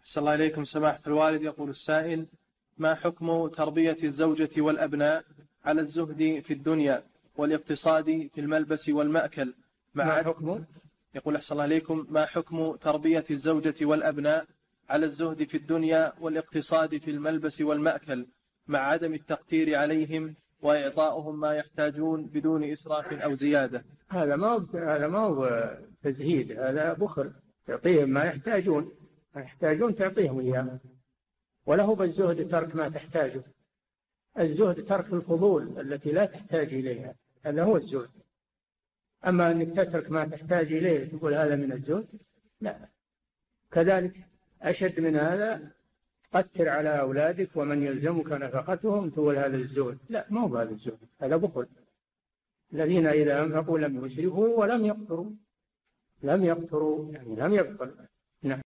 صلى الله عليكم سماحة الوالد. يقول السائل: ما حكم تربية الزوجة والأبناء على الزهد في الدنيا والاقتصاد في الملبس والمأكل ما حكم؟ يقول أحسن الله عليكم: ما حكم تربية الزوجة والأبناء على الزهد في الدنيا والاقتصاد في الملبس والمأكل مع عدم التقتير عليهم وإعطائهم ما يحتاجون بدون إسراف أو زيادة؟ هذا ما هو تزهيد، هذا بخل. تعطيهم ما يحتاجون تعطيهم إياه. وله بالزهد ترك ما تحتاجه. الزهد ترك الفضول التي لا تحتاج إليها، هذا هو الزهد. أما أنك تترك ما تحتاج إليه تقول هذا من الزهد، لا. كذلك أشد من هذا، قتر على أولادك ومن يلزمك نفقتهم تقول هذا الزهد، لا، ما هو هذا الزهد، هذا بخل. الذين إذا أنفقوا لم يسرفوا ولم يقتروا، يعني لم يبخلوا. نعم.